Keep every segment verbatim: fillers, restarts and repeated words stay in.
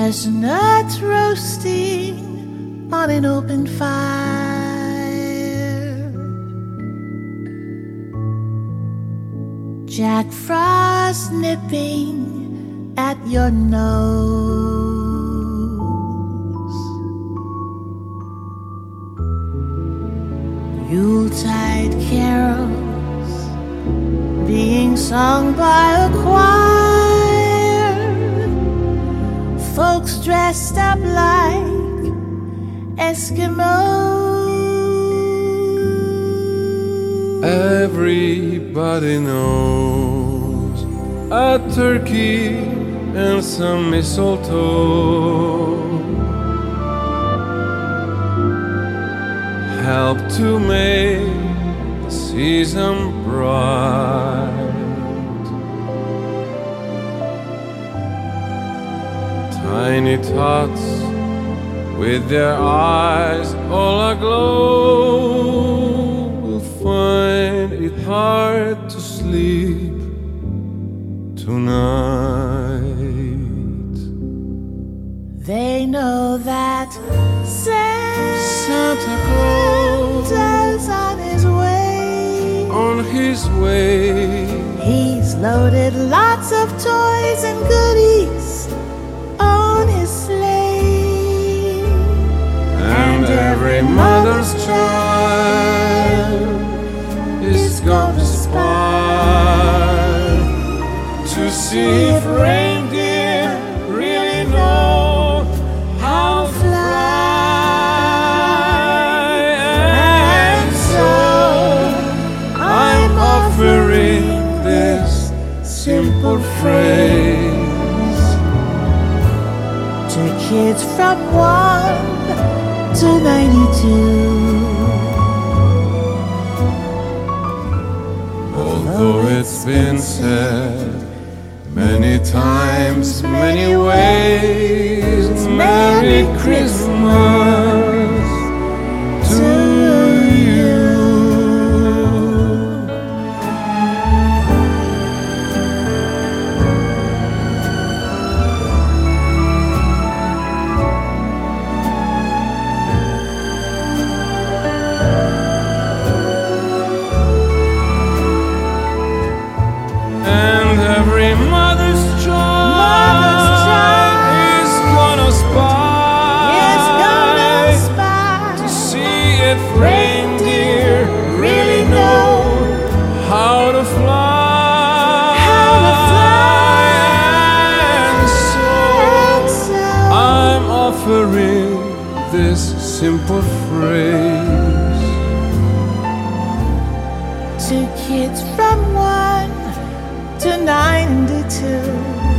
chestnuts roasting on an open fire, Jack Frost nipping at your nose, Yuletide carols being sung by a choir, folks dressed up like Eskimos. Everybody knows a turkey and some mistletoe help to make the season bright. Tiny tots with their eyes all aglow will find it hard to sleep tonight. They know that Santa Claus Santa's on his way. On his way, he's loaded lots of toys and goodies on his sleigh, and every mother's child is gonna spy to see if reindeer really know how to fly. And so I'm offering this simple phrase to kids from one to ninety-two. Although it's been said many times, many ways, Merry Christmas to you. And every mother's child, Mother's child is gonna is gonna spy spy to see if reindeer really know how to fly. how to fly. And so And so I'm offering this simple phrase to kids from one to ninety-two.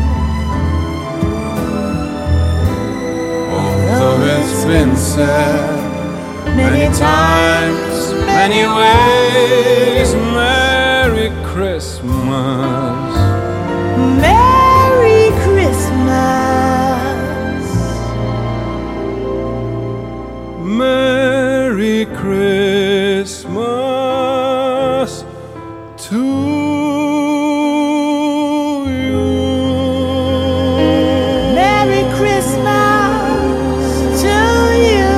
Although it's been said many times, many ways, Merry Christmas. Merry Christmas. Merry Christmas to you. Merry Christmas to you.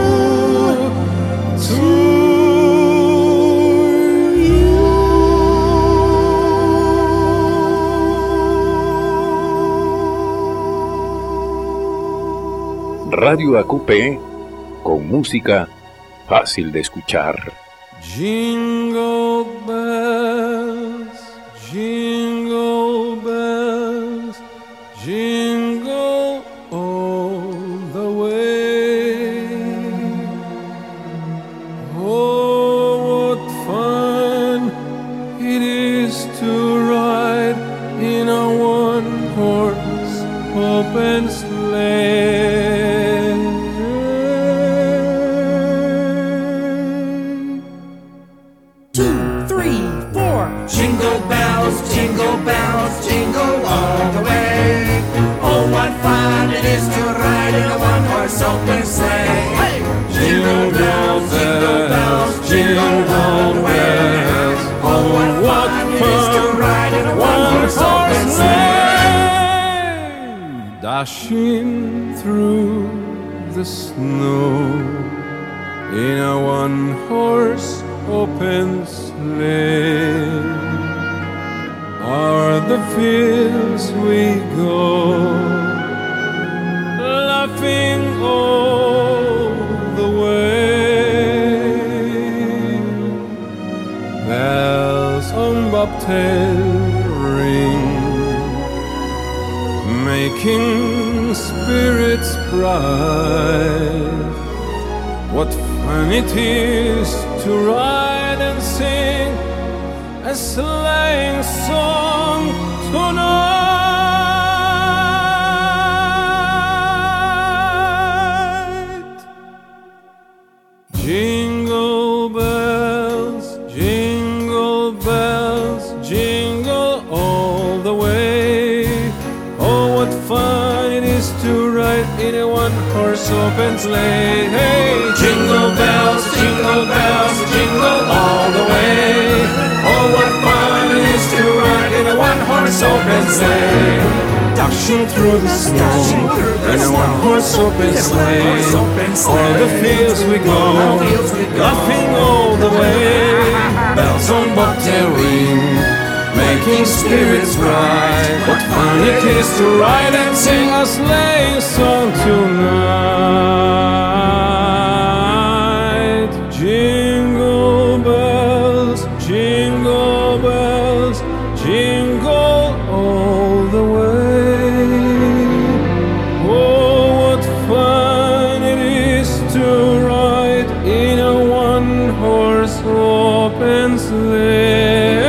To you. Radio A Q P con música fácil de escuchar. Jingle bells, jingle bells, jingle all the way. Oh, what fun it is to ride in a one-horse open sleigh. Two, three, four. Jingle bells, jingle bells, jingle all the way. Oh, what fun it is to ride in a one-horse open sleigh. Hey! Jingle bells, jingle bells, jingle all the way. Oh, what fun it is to ride in a one-horse open sleigh. dashing through the snow in a one-horse open sleigh. O'er the fields we go, laughing all the way. Bells on bobtail ring, making spirits bright. What fun it is to ride and sing a sleighing song tonight. Jingle bells, jingle bells, jingle all the way. Oh, what fun it is to ride in a one-horse open sleigh. Hey, jingle bells, jingle bells, jingle all the way. Oh, what fun it is to ride in a one-horse open sleigh. Dashing through the snow in a one-horse open sleigh. O'er the fields we go, laughing all the way. Bells on bobtail ring, making spirits bright. What fun it is to ride and sing a sleighing song tonight. Jingle bells, jingle bells, jingle all the way. Oh, what fun it is to ride in a one-horse open sleigh.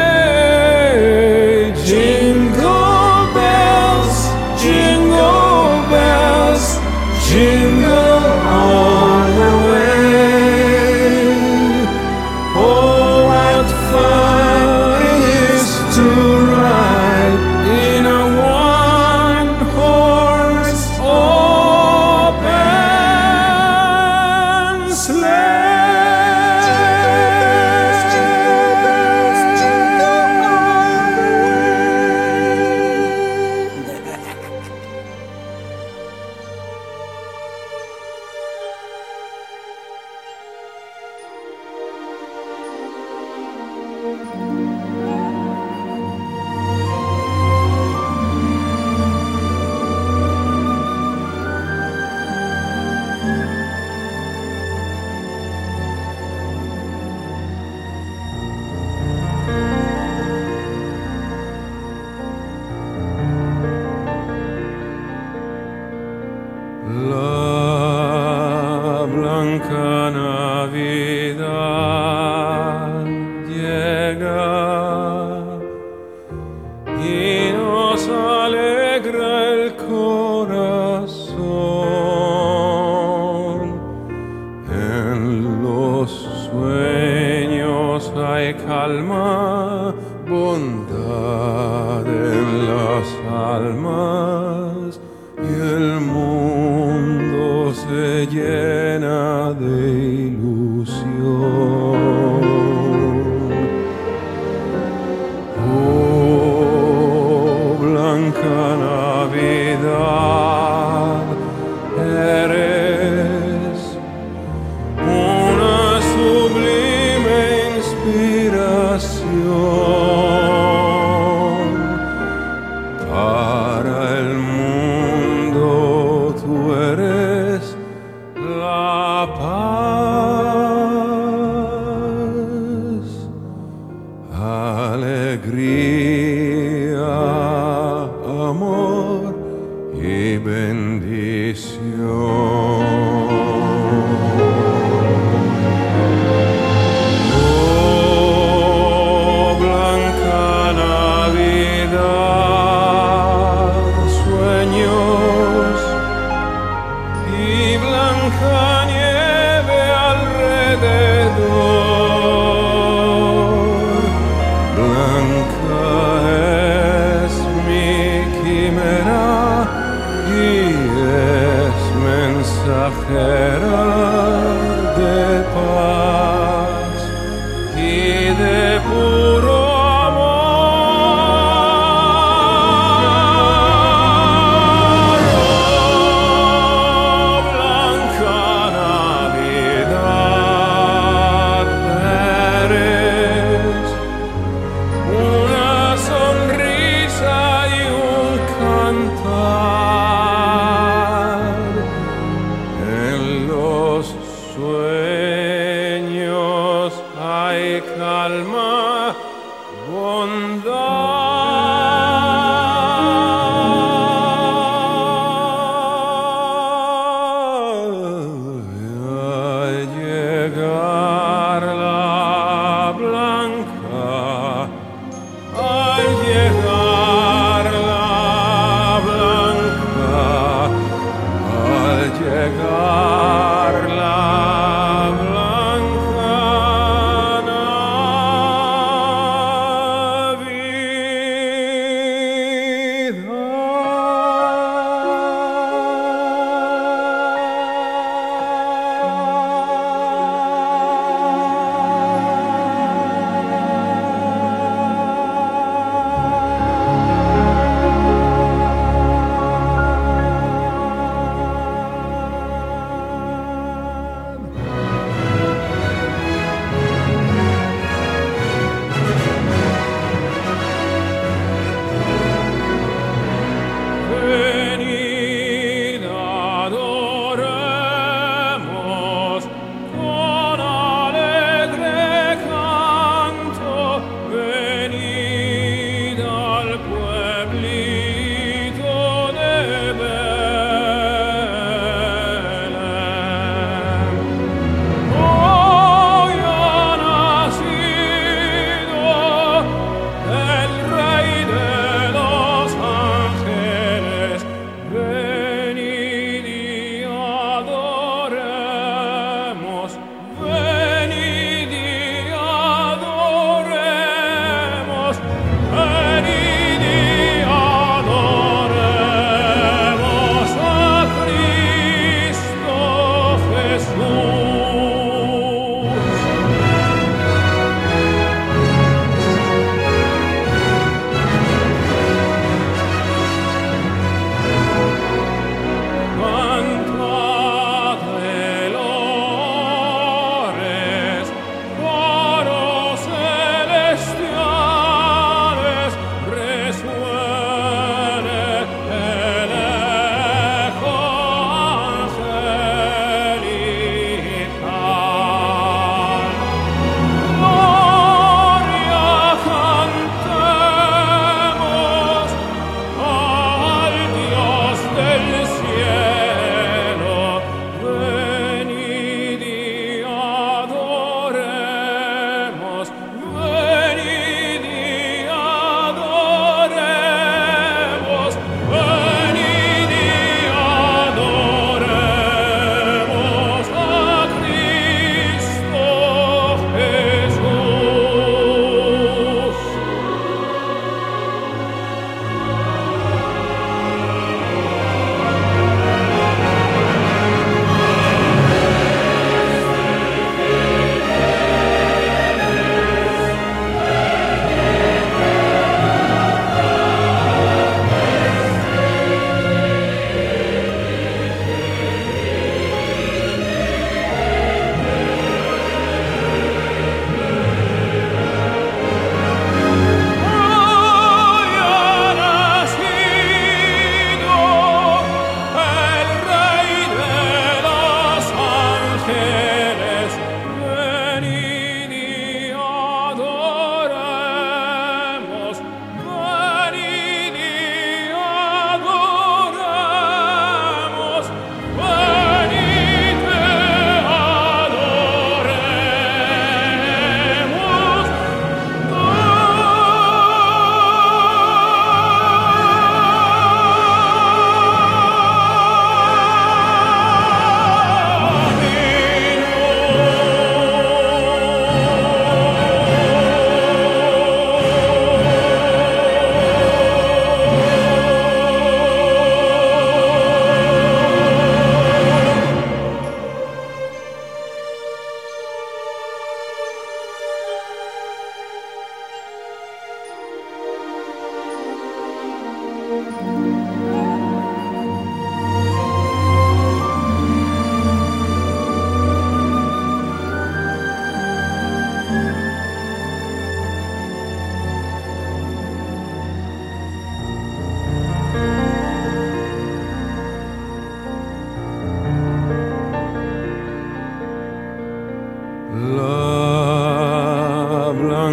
Jingle bells, jingle bells, jingle all the way. Oh, what fun it is to ride in a one-horse open sleigh. La blanca Navidad llega y nos alegra el corazón. En los sueños hay calma, bondad en las almas, y el mundo se llena de ilusión. Oh, blanca Navidad, eres una sublime inspiración para el mundo. Tú eres la paz. hay calma, bondad. Al llegar la blanca, al llegar la blanca, al llegar la blanca Navidad.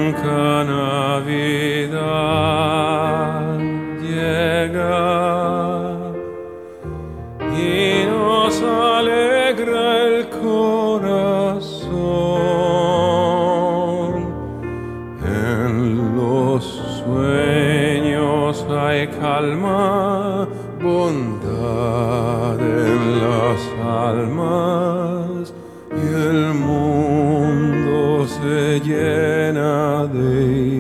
blanca Navidad llega y nos alegra el corazón. En los sueños hay calma, bondad en las almas y el mundo se llena de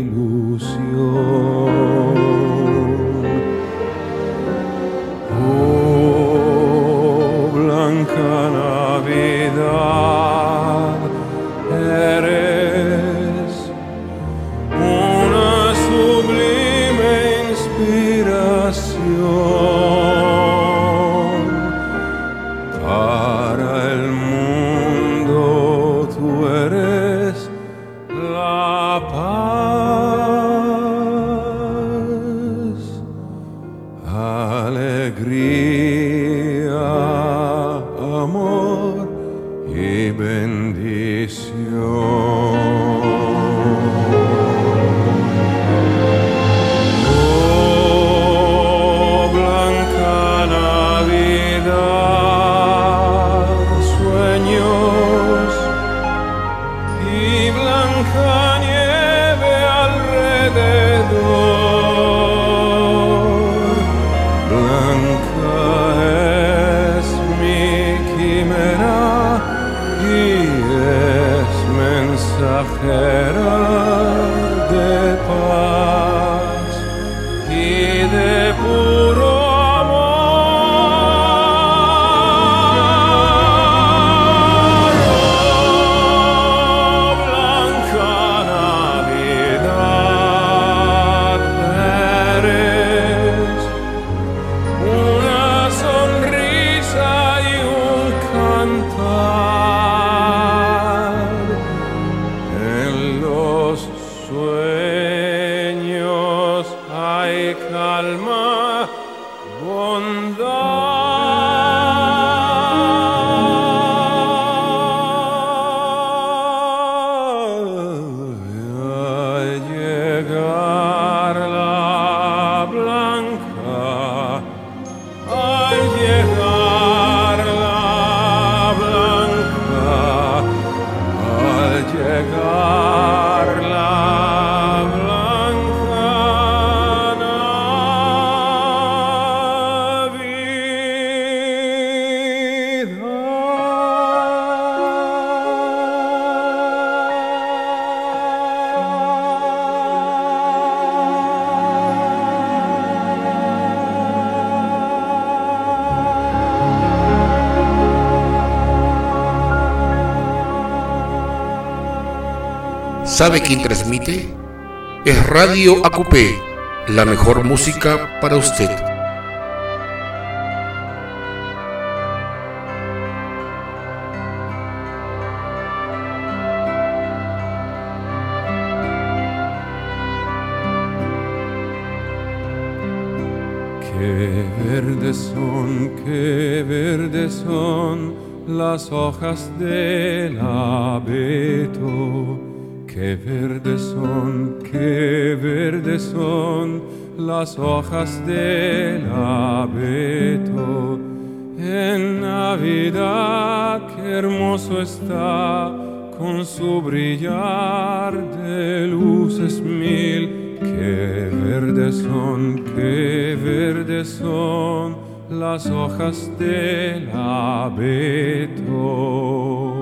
ilusión. Oh, blanca Navidad, eres una sublime inspiración para el mundo. Tú eres la paz, alegría, amor y bendición. Oh, blanca Navidad, sueños y blanca nieve alrededor. Blanca es mi quimera y es mensajera de paz y de puro amor. Oh, blanca Navidad, eres una sonrisa y un cantar. En los sueños hay calma, bondad. Al llegar la blanca, al llegar la blanca, al llegar la blanca ¿Sabe quién transmite? Es Radio Acupé, la mejor música para usted. Qué verdes son, qué verdes son las hojas del abeto. Qué verdes son, qué verdes son las hojas del abeto. En Navidad qué hermoso está con su brillar de luces mil. Qué verdes son, qué verdes son las hojas del abeto.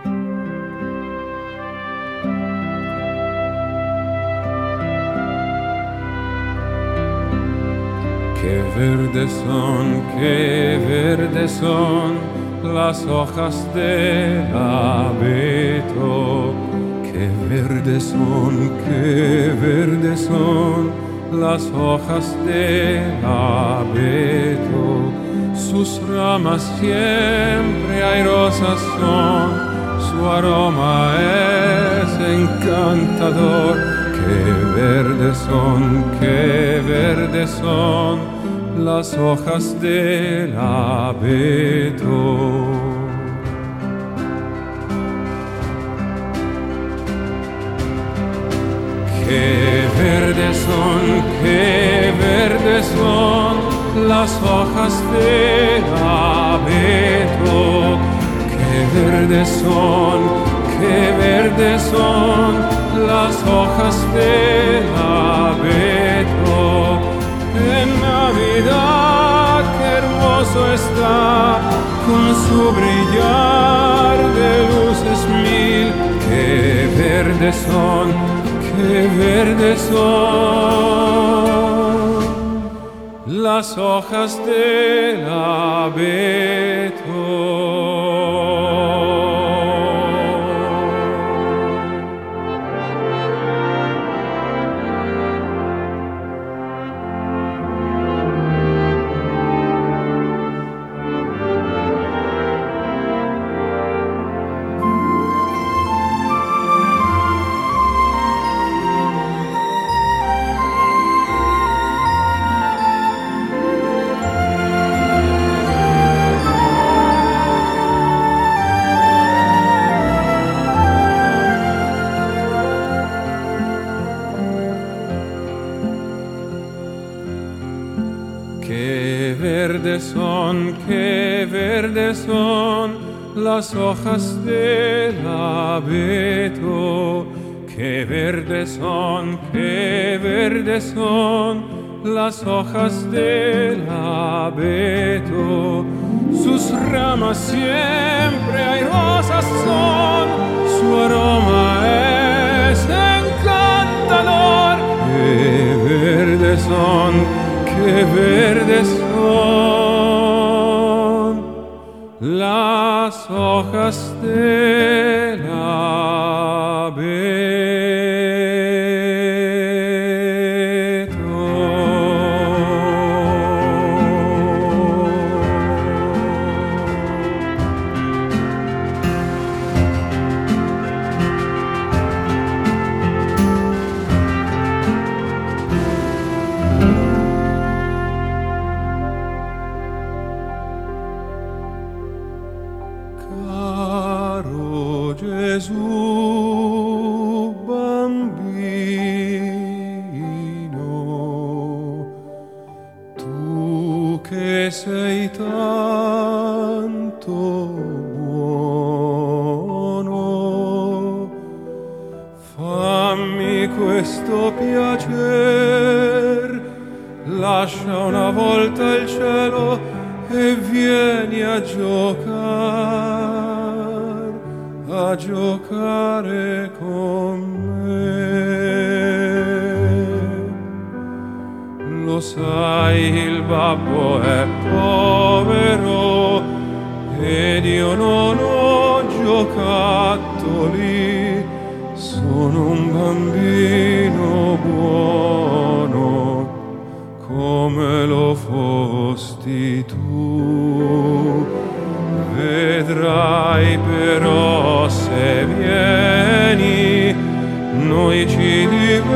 Qué verdes son, qué verdes son las hojas del abeto. Qué verdes son, qué verdes son las hojas del abeto. Sus ramas siempre airosas son, su aroma es encantador. Qué verdes son, qué verdes son las hojas del abeto. Qué verdes son, qué verdes son las hojas del abeto. Qué verdes son, qué verdes son las hojas del abeto. En Navidad qué hermoso está, con su brillar de luces mil. Qué verdes son, qué verdes son las hojas del abeto. Qué verdes son, qué verdes son las hojas del abeto. Qué verdes son, qué verdes son las hojas del abeto. Sus ramas siempre airosas son, su aroma es encantador. Qué verdes son, qué verdes son las hojas del abeto. Gesù bambino, tu che sei tanto buono, fammi questo piacer, lascia una volta il cielo e vieni a giocare, a giocare con me. Lo sai, il babbo è povero ed io non ho giocattoli, sono un bambino buono come lo fosti tu. Vedrai però se vieni, noi ci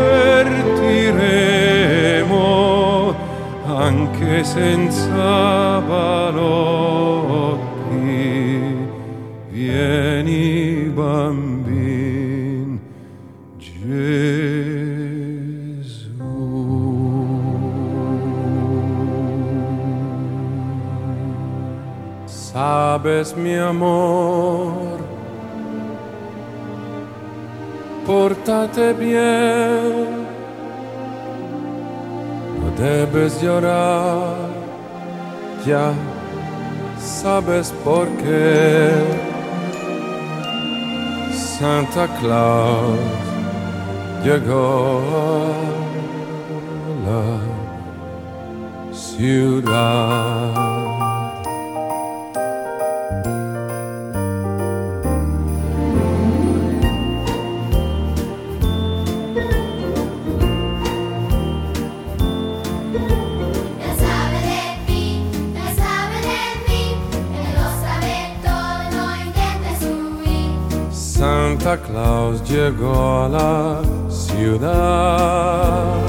divertiremo anche senza balocchi. Vieni bambin Gesù. Sabes, mi amor, pórtate bien, no debes llorar, ya sabes por qué. Santa Claus llegó a la ciudad. Santa Claus llegó a la ciudad.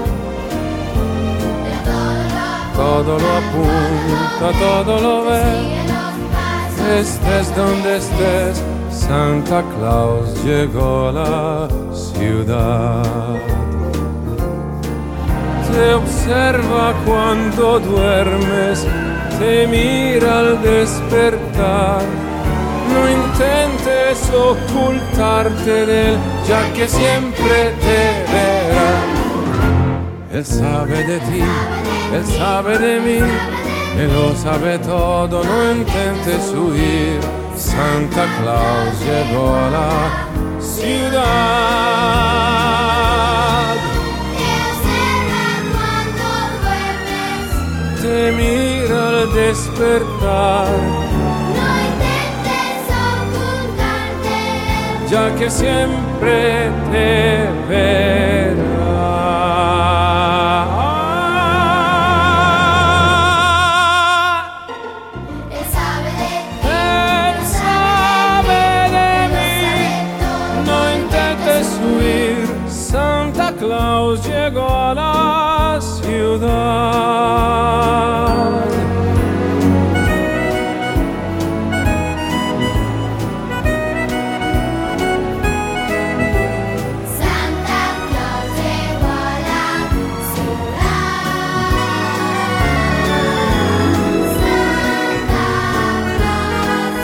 Todo lo apunta, todo lo ve. Estés donde estés, Santa Claus llegó a la ciudad. te observa cuando duermes, te mira al despertar. No intentes ocultarte de él, ya que siempre te verá. Él sabe de ti, él sabe de mí, él lo sabe todo, no intentes huir. Santa Claus llegó a la ciudad. Te mira al despertar. No intentes ocultarte, ya que siempre te verá. Él sabe de ti, Él sabe de mí, no intentes huir. Santa Claus llegó a la ciudad. Santa Claus llegó a la ciudad. Santa Claus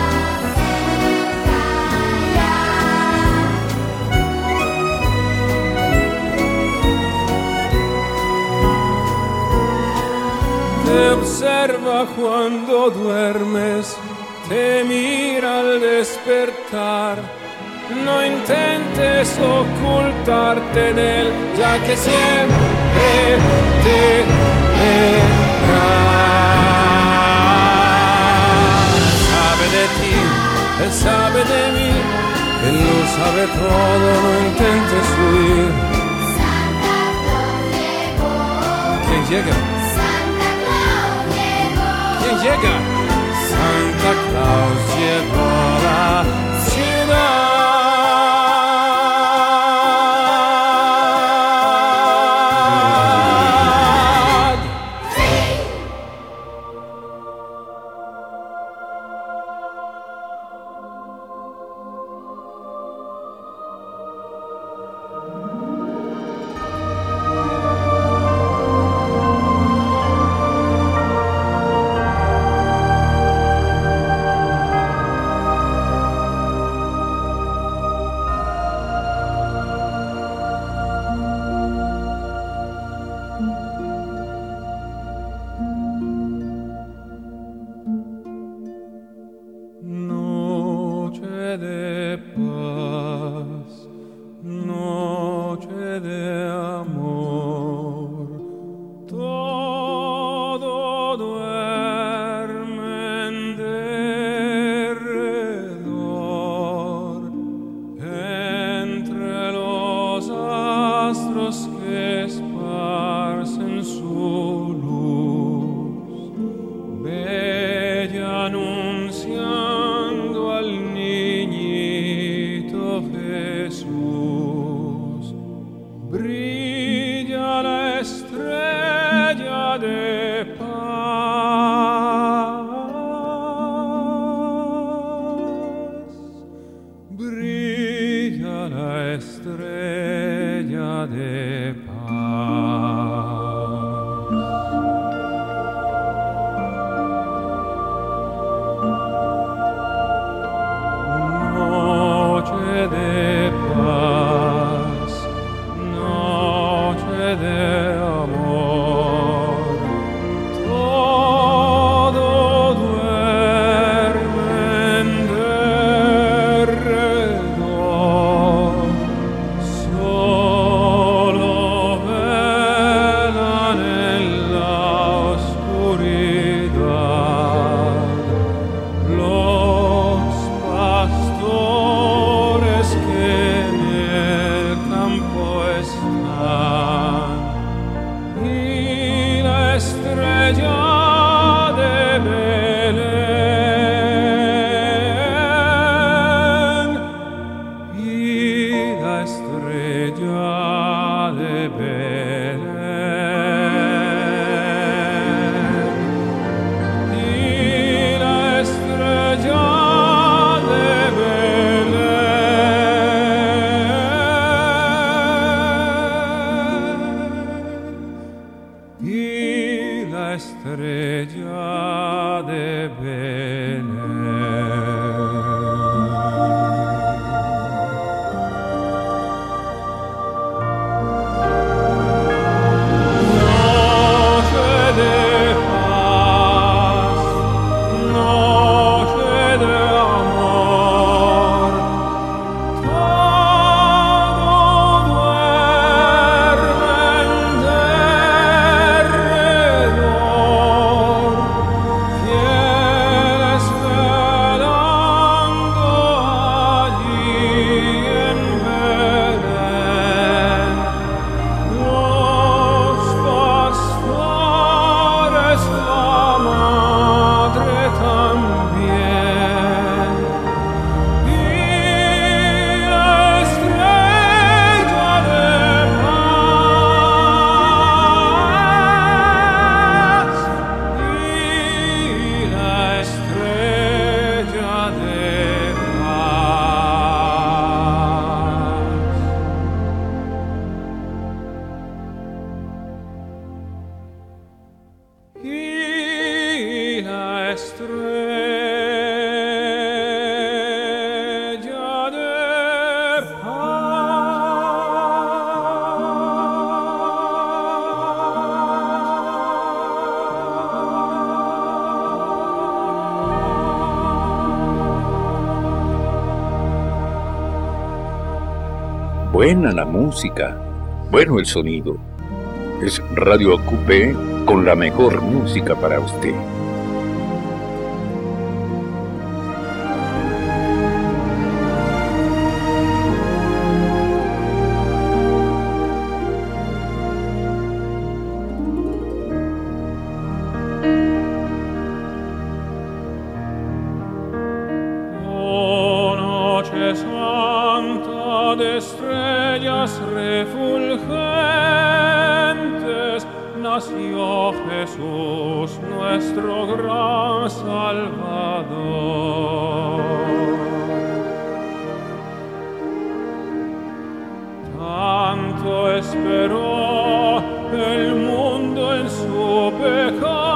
Te observa cuando duermes, te mira al despertar. No intentes ocultarte de él, ya que siempre te verá. Sabe de ti, él sabe de mí, él lo sabe todo, no intentes huir. Santa Claus llegó. ¿Quién llega? Santa Claus llegó. ¿Quién llega? Santa Claus llegó a la ciudad. Noche de paz, noche de amor, todo duerme en derredor, entre los astros que esparcen su luz, bella anunciando al niñito Jesús. Brilla la estrella de paz. Brilla la estrella de paz. Noche de paz, noche de amor, todo duerme en derredor, solo velan en la oscuridad los pastores que en el campo están, y la estrella de Belén, y la estrella de Belén, y la estrella de Belén. Buena la música, bueno el sonido. Es Radio A Q P con la mejor música para usted. Oh, noche santa de estrellas refulgentes, nació Jesús, nuestro gran Salvador. Tanto esperó el mundo en su pecado,